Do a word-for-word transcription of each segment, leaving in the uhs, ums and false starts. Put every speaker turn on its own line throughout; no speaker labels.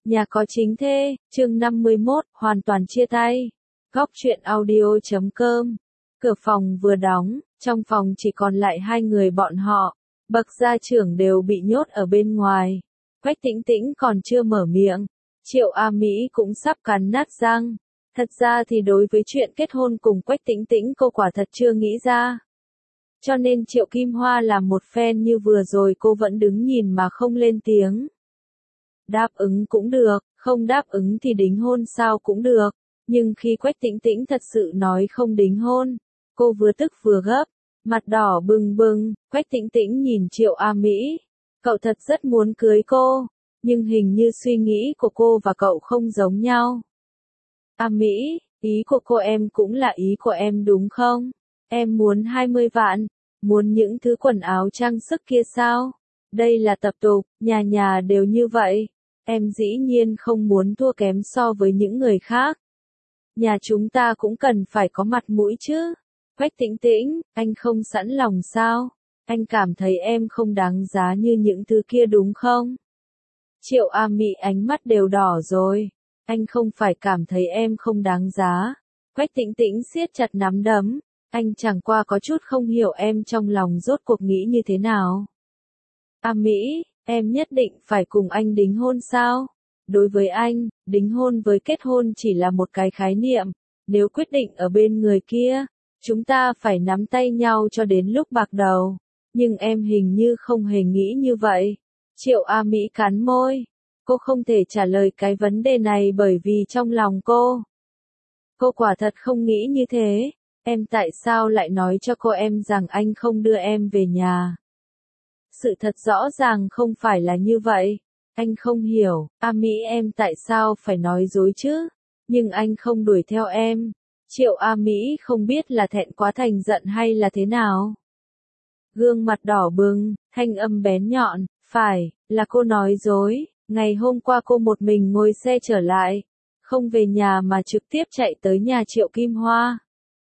Nhà có chính thê, chương năm mươi mốt, hoàn toàn chia tay. Góc truyện audio chấm com. Cửa phòng vừa đóng, trong phòng chỉ còn lại hai người bọn họ. Bậc gia trưởng đều bị nhốt ở bên ngoài. Quách Tĩnh Tĩnh còn chưa mở miệng. Triệu A Mỹ cũng sắp cắn nát răng. Thật ra thì đối với chuyện kết hôn cùng Quách Tĩnh Tĩnh cô quả thật chưa nghĩ ra. Cho nên Triệu Kim Hoa làm một phen như vừa rồi cô vẫn đứng nhìn mà không lên tiếng. Đáp ứng cũng được, không đáp ứng thì đính hôn sao cũng được. Nhưng khi Quách Tĩnh Tĩnh thật sự nói không đính hôn, cô vừa tức vừa gấp, mặt đỏ bừng bừng. Quách Tĩnh Tĩnh nhìn Triệu A Mỹ. Cậu thật rất muốn cưới cô, nhưng hình như suy nghĩ của cô và cậu không giống nhau. A Mỹ, ý của cô em cũng là ý của em đúng không? Em muốn hai mươi vạn, muốn những thứ quần áo trang sức kia sao? Đây là tập tục, nhà nhà đều như vậy. Em dĩ nhiên không muốn thua kém so với những người khác. Nhà chúng ta cũng cần phải có mặt mũi chứ. Quách Tĩnh Tĩnh, anh không sẵn lòng sao? Anh cảm thấy em không đáng giá như những thứ kia đúng không? Triệu A Mỹ ánh mắt đều đỏ rồi. Anh không phải cảm thấy em không đáng giá. Quách Tĩnh Tĩnh siết chặt nắm đấm. Anh chẳng qua có chút không hiểu em trong lòng rốt cuộc nghĩ như thế nào. A Mỹ, em nhất định phải cùng anh đính hôn sao? Đối với anh, đính hôn với kết hôn chỉ là một cái khái niệm. Nếu quyết định ở bên người kia, chúng ta phải nắm tay nhau cho đến lúc bạc đầu. Nhưng em hình như không hề nghĩ như vậy. Triệu A Mỹ cắn môi. Cô không thể trả lời cái vấn đề này bởi vì trong lòng cô. Cô quả thật không nghĩ như thế. Em tại sao lại nói cho cô em rằng anh không đưa em về nhà? Sự thật rõ ràng không phải là như vậy. Anh không hiểu, A Mỹ em tại sao phải nói dối chứ? Nhưng anh không đuổi theo em. Triệu A Mỹ không biết là thẹn quá thành giận hay là thế nào. Gương mặt đỏ bừng, thanh âm bén nhọn, phải, là cô nói dối. Ngày hôm qua cô một mình ngồi xe trở lại. Không về nhà mà trực tiếp chạy tới nhà Triệu Kim Hoa.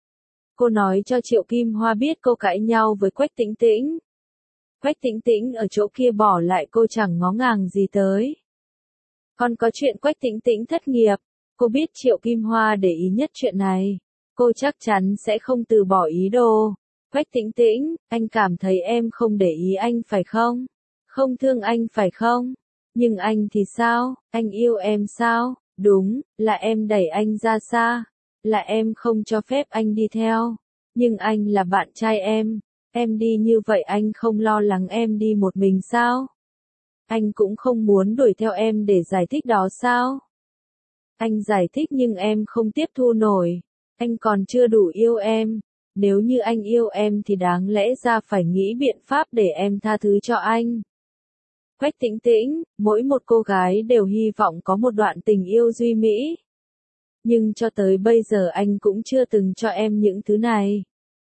Cô nói cho Triệu Kim Hoa biết cô cãi nhau với Quách Tĩnh Tĩnh. Quách Tĩnh Tĩnh ở chỗ kia bỏ lại cô chẳng ngó ngàng gì tới. Còn có chuyện Quách Tĩnh Tĩnh thất nghiệp, cô biết Triệu Kim Hoa để ý nhất chuyện này. Cô chắc chắn sẽ không từ bỏ ý đồ. Quách Tĩnh Tĩnh, anh cảm thấy em không để ý anh phải không? Không thương anh phải không? Nhưng anh thì sao? Anh yêu em sao? Đúng, là em đẩy anh ra xa. Là em không cho phép anh đi theo. Nhưng anh là bạn trai em. Em đi như vậy anh không lo lắng em đi một mình sao? Anh cũng không muốn đuổi theo em để giải thích đó sao? Anh giải thích nhưng em không tiếp thu nổi. Anh còn chưa đủ yêu em. Nếu như anh yêu em thì đáng lẽ ra phải nghĩ biện pháp để em tha thứ cho anh. Quách Tĩnh Tĩnh, mỗi một cô gái đều hy vọng có một đoạn tình yêu duy mỹ. Nhưng cho tới bây giờ anh cũng chưa từng cho em những thứ này.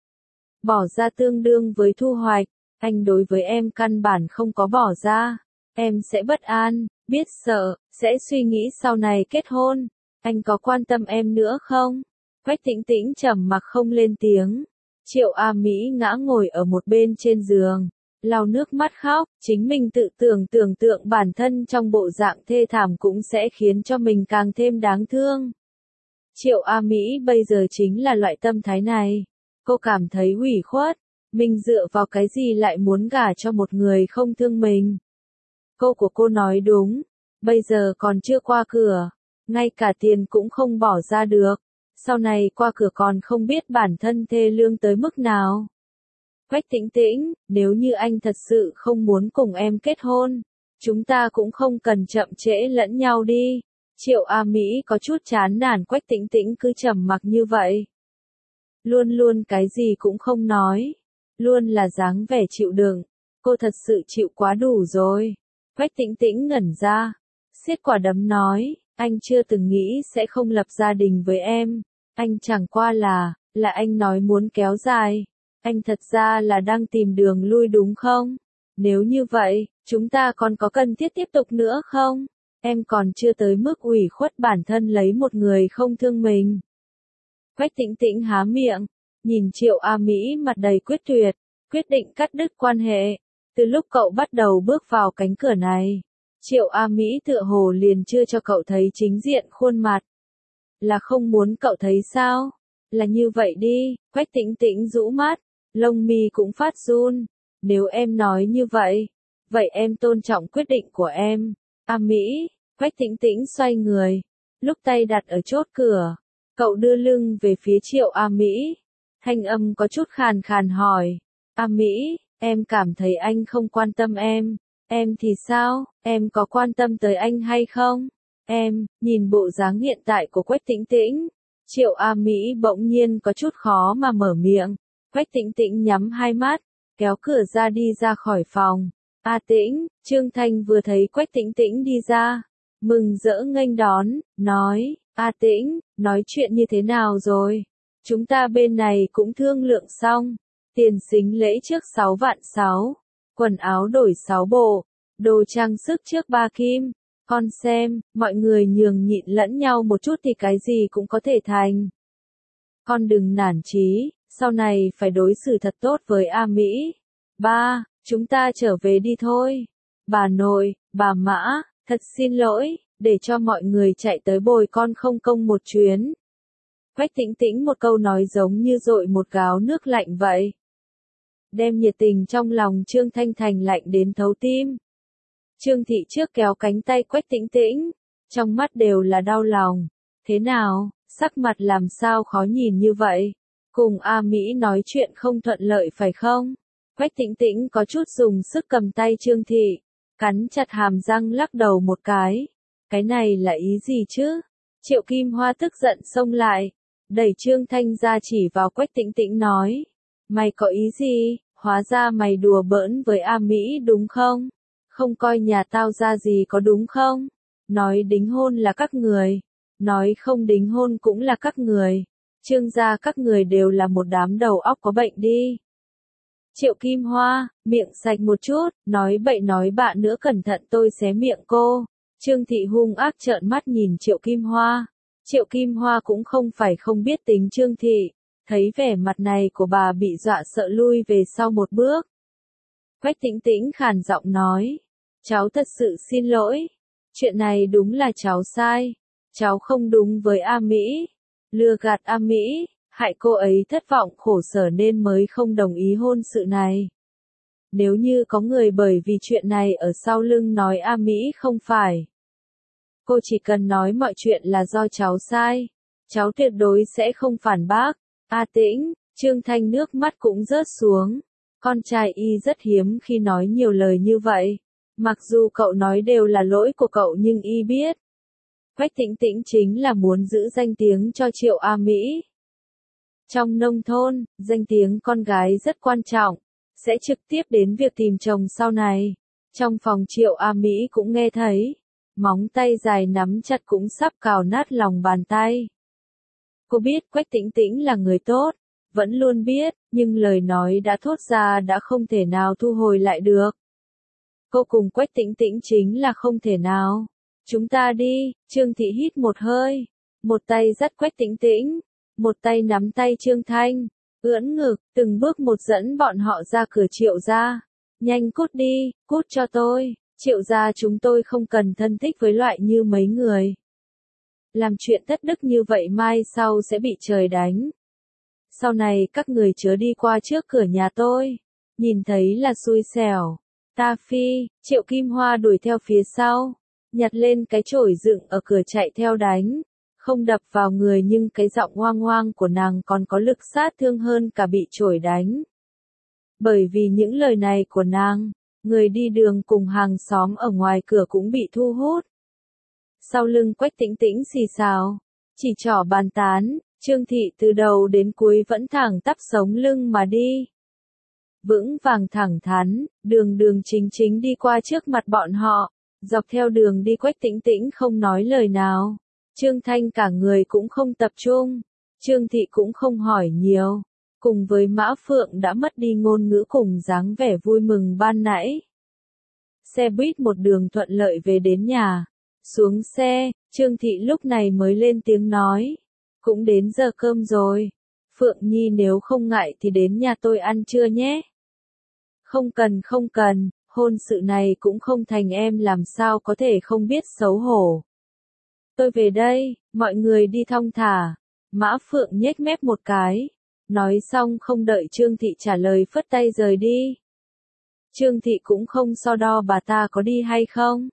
Bỏ ra tương đương với thu hoạch, anh đối với em căn bản không có bỏ ra. Em sẽ bất an, biết sợ, sẽ suy nghĩ sau này kết hôn. Anh có quan tâm em nữa không? Quách Tĩnh Tĩnh trầm mặc không lên tiếng. Triệu A Mỹ ngã ngồi ở một bên trên giường, lau nước mắt khóc. Chính mình tự tưởng tưởng tượng bản thân trong bộ dạng thê thảm cũng sẽ khiến cho mình càng thêm đáng thương. Triệu A Mỹ bây giờ chính là loại tâm thái này. Cô cảm thấy ủy khuất. Mình dựa vào cái gì lại muốn gả cho một người không thương mình? Cô của cô nói đúng. Bây giờ còn chưa qua cửa. Ngay cả tiền cũng không bỏ ra được. Sau này qua cửa còn không biết bản thân thê lương tới mức nào. Quách Tĩnh Tĩnh, nếu như anh thật sự không muốn cùng em kết hôn, chúng ta cũng không cần chậm trễ lẫn nhau đi. Triệu A Mỹ có chút chán nản Quách Tĩnh Tĩnh cứ trầm mặc như vậy. Luôn luôn cái gì cũng không nói. Luôn là dáng vẻ chịu đựng. Cô thật sự chịu quá đủ rồi. Quách Tĩnh Tĩnh ngẩn ra. Siết quả đấm nói, anh chưa từng nghĩ sẽ không lập gia đình với em. Anh chẳng qua là, là anh nói muốn kéo dài. Anh thật ra là đang tìm đường lui đúng không? Nếu như vậy, chúng ta còn có cần thiết tiếp tục nữa không? Em còn chưa tới mức ủy khuất bản thân lấy một người không thương mình. Quách Tĩnh Tĩnh há miệng, nhìn Triệu A Mỹ mặt đầy quyết tuyệt, quyết định cắt đứt quan hệ. Từ lúc cậu bắt đầu bước vào cánh cửa này, Triệu A Mỹ tựa hồ liền chưa cho cậu thấy chính diện khuôn mặt. Là không muốn cậu thấy sao? Là như vậy đi, Quách Tĩnh Tĩnh rũ mắt, lông mi cũng phát run. Nếu em nói như vậy, vậy em tôn trọng quyết định của em. A Mỹ, Quách Tĩnh Tĩnh xoay người, lúc tay đặt ở chốt cửa, cậu đưa lưng về phía Triệu A Mỹ. Thanh âm có chút khàn khàn hỏi, A Mỹ, em cảm thấy anh không quan tâm em, em thì sao, em có quan tâm tới anh hay không? Em, nhìn bộ dáng hiện tại của Quách Tĩnh Tĩnh, Triệu A Mỹ bỗng nhiên có chút khó mà mở miệng. Quách Tĩnh Tĩnh nhắm hai mắt, kéo cửa ra đi ra khỏi phòng. A Tĩnh, Trương Thanh vừa thấy Quách Tĩnh Tĩnh đi ra, mừng rỡ nghênh đón, nói, A Tĩnh, nói chuyện như thế nào rồi? Chúng ta bên này cũng thương lượng xong, tiền sính lễ trước sáu vạn sáu, quần áo đổi sáu bộ, đồ trang sức trước ba kim. Con xem, mọi người nhường nhịn lẫn nhau một chút thì cái gì cũng có thể thành. Con đừng nản chí, sau này phải đối xử thật tốt với A Mỹ. Ba, chúng ta trở về đi thôi. Bà nội, bà Mã, thật xin lỗi, để cho mọi người chạy tới bồi con không công một chuyến. Quách Tĩnh Tĩnh một câu nói giống như dội một gáo nước lạnh vậy. Đem nhiệt tình trong lòng Trương Thanh Thành lạnh đến thấu tim. Trương Thị trước kéo cánh tay Quách Tĩnh Tĩnh, trong mắt đều là đau lòng. Thế nào, sắc mặt làm sao khó nhìn như vậy? Cùng A Mỹ nói chuyện không thuận lợi phải không? Quách Tĩnh Tĩnh có chút dùng sức cầm tay Trương Thị, cắn chặt hàm răng lắc đầu một cái. Cái này là ý gì chứ? Triệu Kim Hoa tức giận xông lại, đẩy Trương Thanh ra chỉ vào Quách Tĩnh Tĩnh nói. Mày có ý gì? Hóa ra mày đùa bỡn với A Mỹ đúng không? Không coi nhà tao ra gì có đúng không? Nói đính hôn là các người, nói không đính hôn cũng là các người. Trương gia các người đều là một đám đầu óc có bệnh đi. Triệu Kim Hoa, miệng sạch một chút, nói bậy nói bạ nữa cẩn thận tôi xé miệng cô. Trương Thị hung ác trợn mắt nhìn Triệu Kim Hoa. Triệu Kim Hoa cũng không phải không biết tính Trương Thị, thấy vẻ mặt này của bà bị dọa sợ lui về sau một bước. Quách Tĩnh Tĩnh khàn giọng nói, cháu thật sự xin lỗi, chuyện này đúng là cháu sai, cháu không đúng với A Mỹ, lừa gạt A Mỹ, hại cô ấy thất vọng khổ sở nên mới không đồng ý hôn sự này. Nếu như có người bởi vì chuyện này ở sau lưng nói A Mỹ không phải, cô chỉ cần nói mọi chuyện là do cháu sai, cháu tuyệt đối sẽ không phản bác. A Tĩnh, Trương Thanh nước mắt cũng rớt xuống. Con trai y rất hiếm khi nói nhiều lời như vậy. Mặc dù cậu nói đều là lỗi của cậu nhưng y biết. Quách Tĩnh Tĩnh chính là muốn giữ danh tiếng cho Triệu A Mỹ. Trong nông thôn, danh tiếng con gái rất quan trọng, sẽ trực tiếp đến việc tìm chồng sau này. Trong phòng Triệu A Mỹ cũng nghe thấy, móng tay dài nắm chặt cũng sắp cào nát lòng bàn tay. Cô biết Quách Tĩnh Tĩnh là người tốt, vẫn luôn biết, nhưng lời nói đã thốt ra đã không thể nào thu hồi lại được. Cô cùng Quách Tĩnh Tĩnh chính là không thể nào. Chúng ta đi, Trương Thị hít một hơi, một tay dắt Quách Tĩnh Tĩnh, một tay nắm tay Trương Thanh, ưỡn ngực, từng bước một dẫn bọn họ ra cửa Triệu gia. Nhanh cút đi, cút cho tôi, Triệu gia chúng tôi không cần thân thích với loại như mấy người. Làm chuyện thất đức như vậy mai sau sẽ bị trời đánh. Sau này các người chớ đi qua trước cửa nhà tôi, nhìn thấy là xui xẻo. Ta phi, Triệu Kim Hoa đuổi theo phía sau, nhặt lên cái chổi dựng ở cửa chạy theo đánh, không đập vào người nhưng cái giọng hoang hoang của nàng còn có lực sát thương hơn cả bị chổi đánh. Bởi vì những lời này của nàng, người đi đường cùng hàng xóm ở ngoài cửa cũng bị thu hút. Sau lưng Quách Tĩnh Tĩnh xì xào, chỉ trỏ bàn tán, Trương Thị từ đầu đến cuối vẫn thẳng tắp sống lưng mà đi. Vững vàng thẳng thắn, đường đường chính chính đi qua trước mặt bọn họ, dọc theo đường đi Quách Tĩnh Tĩnh không nói lời nào. Trương Thanh cả người cũng không tập trung, Trương Thị cũng không hỏi nhiều, cùng với Mã Phượng đã mất đi ngôn ngữ cùng dáng vẻ vui mừng ban nãy. Xe buýt một đường thuận lợi về đến nhà. Xuống xe, Trương Thị lúc này mới lên tiếng nói. Cũng đến giờ cơm rồi. Phượng Nhi nếu không ngại thì đến nhà tôi ăn trưa nhé. Không cần không cần, hôn sự này cũng không thành em làm sao có thể không biết xấu hổ. Tôi về đây, mọi người đi thong thả. Mã Phượng nhếch mép một cái. Nói xong không đợi Trương Thị trả lời phất tay rời đi. Trương Thị cũng không so đo bà ta có đi hay không.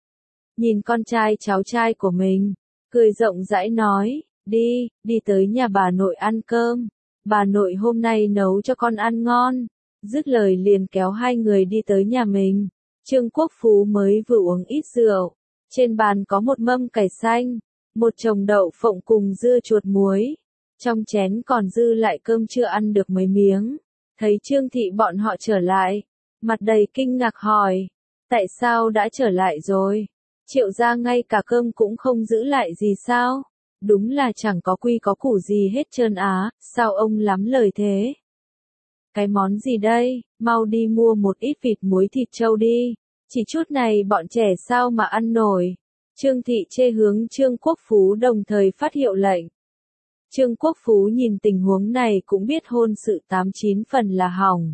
Nhìn con trai cháu trai của mình, cười rộng rãi nói, đi, đi tới nhà bà nội ăn cơm. Bà nội hôm nay nấu cho con ăn ngon. Dứt lời liền kéo hai người đi tới nhà mình. Trương Quốc Phú mới vừa uống ít rượu. Trên bàn có một mâm cải xanh, một chồng đậu phộng cùng dưa chuột muối. Trong chén còn dư lại cơm chưa ăn được mấy miếng. Thấy Trương Thị bọn họ trở lại, mặt đầy kinh ngạc hỏi, tại sao đã trở lại rồi? Triệu gia ngay cả cơm cũng không giữ lại gì sao? Đúng là chẳng có quy có củ gì hết trơn á, sao ông lắm lời thế? Cái món gì đây, mau đi mua một ít vịt muối thịt trâu đi, chỉ chút này bọn trẻ sao mà ăn nổi. Trương Thị chê hướng Trương Quốc Phú đồng thời phát hiệu lệnh. Trương Quốc Phú nhìn tình huống này cũng biết hôn sự tám chín phần là hỏng.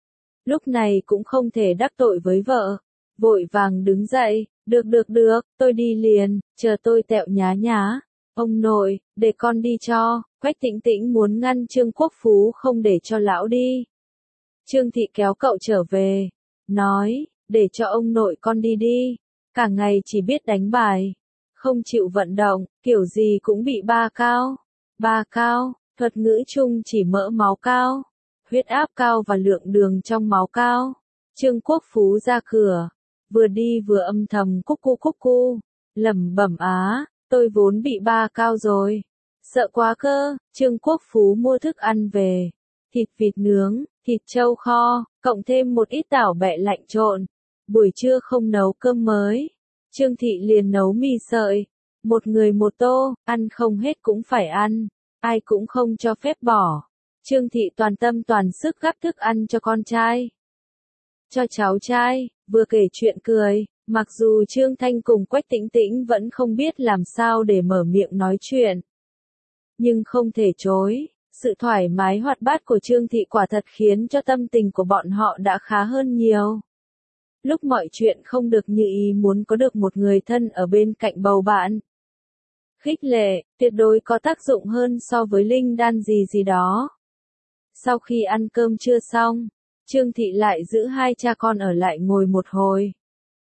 Lúc này cũng không thể đắc tội với vợ, vội vàng đứng dậy, được được được, tôi đi liền, chờ tôi tẹo nhá nhá. Ông nội, để con đi cho. Quách Tĩnh Tĩnh muốn ngăn Trương Quốc Phú không để cho lão đi. Trương Thị kéo cậu trở về, nói, để cho ông nội con đi đi, cả ngày chỉ biết đánh bài, không chịu vận động, kiểu gì cũng bị ba cao. Ba cao, thuật ngữ chung chỉ mỡ máu cao, huyết áp cao và lượng đường trong máu cao. Trương Quốc Phú ra cửa, vừa đi vừa âm thầm cúc cu cúc cu, lẩm bẩm á, tôi vốn bị ba cao rồi. Sợ quá cơ, Trương Quốc Phú mua thức ăn về, thịt vịt nướng, thịt trâu kho, cộng thêm một ít tảo bẹ lạnh trộn. Buổi trưa không nấu cơm mới, Trương Thị liền nấu mì sợi, một người một tô, ăn không hết cũng phải ăn, ai cũng không cho phép bỏ. Trương Thị toàn tâm toàn sức gắp thức ăn cho con trai, cho cháu trai, vừa kể chuyện cười. Mặc dù Trương Thanh cùng Quách Tĩnh Tĩnh vẫn không biết làm sao để mở miệng nói chuyện, nhưng không thể chối, sự thoải mái hoạt bát của Trương Thị quả thật khiến cho tâm tình của bọn họ đã khá hơn nhiều. Lúc mọi chuyện không được như ý muốn có được một người thân ở bên cạnh bầu bạn. Khích lệ, tuyệt đối có tác dụng hơn so với linh đan gì gì đó. Sau khi ăn cơm trưa xong, Trương Thị lại giữ hai cha con ở lại ngồi một hồi.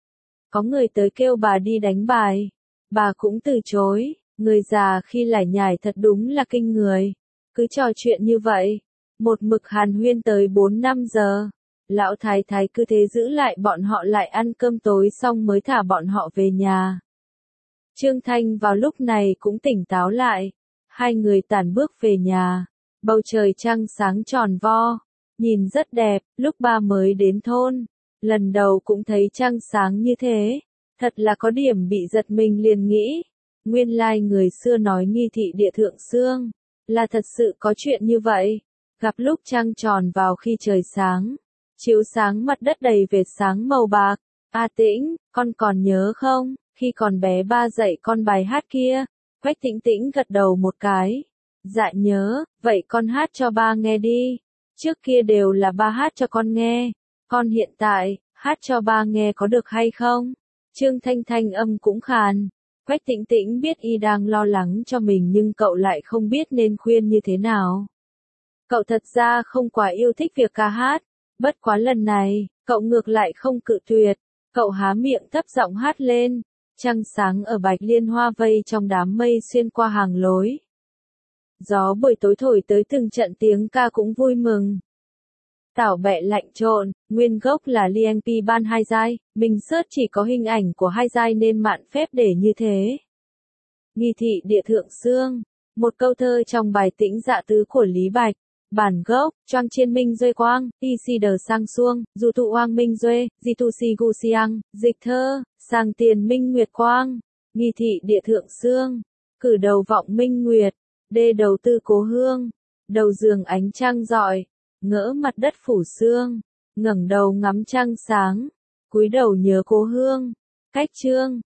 Có người tới kêu bà đi đánh bài, bà cũng từ chối, người già khi lải nhải thật đúng là kinh người. Cứ trò chuyện như vậy, một mực hàn huyên tới bốn năm giờ. Lão thái thái cứ thế giữ lại bọn họ lại ăn cơm tối xong mới thả bọn họ về nhà. Trương Thanh vào lúc này cũng tỉnh táo lại, hai người tản bước về nhà, bầu trời trăng sáng tròn vo, nhìn rất đẹp. Lúc ba mới đến thôn, lần đầu cũng thấy trăng sáng như thế, thật là có điểm bị giật mình, liền nghĩ, nguyên lai người xưa nói nghi thị địa thượng xương, là thật sự có chuyện như vậy. Gặp lúc trăng tròn vào khi trời sáng, chiếu sáng mặt đất đầy vệt sáng màu bạc. A Tĩnh, con còn nhớ không, khi còn bé ba dạy con bài hát kia? Quách Tĩnh Tĩnh gật đầu một cái. Dạ nhớ, vậy con hát cho ba nghe đi. Trước kia đều là ba hát cho con nghe, con hiện tại, hát cho ba nghe có được hay không? Trương Thanh thanh âm cũng khàn. Quách Tĩnh Tĩnh biết y đang lo lắng cho mình nhưng cậu lại không biết nên khuyên như thế nào. Cậu thật ra không quá yêu thích việc ca hát, bất quá lần này, cậu ngược lại không cự tuyệt. Cậu há miệng thấp giọng hát lên, trăng sáng ở Bạch Liên Hoa vây trong đám mây xuyên qua hàng lối. Gió buổi tối thổi tới từng trận tiếng ca cũng vui mừng. Tảo bẹ lạnh trộn, nguyên gốc là Liang Pi ban hai giai, mình search chỉ có hình ảnh của hai giai nên mạn phép để như thế. Nghi thị địa thượng xương, một câu thơ trong bài Tĩnh Dạ Tứ của Lý Bạch. Bản gốc, Choang Chiên Minh Duê Quang, Ti Si Đờ Sang Xuông, Dù Tụ Oang Minh Duê, Di Tu Si Gu Siang, dịch thơ, Sang Tiền Minh Nguyệt Quang, nghi thị địa thượng xương, cử đầu vọng minh nguyệt, đê đầu tư cố hương, đầu giường ánh trăng rọi, ngỡ mặt đất phủ sương, ngẩng đầu ngắm trăng sáng, cúi đầu nhớ cố hương, cách chương,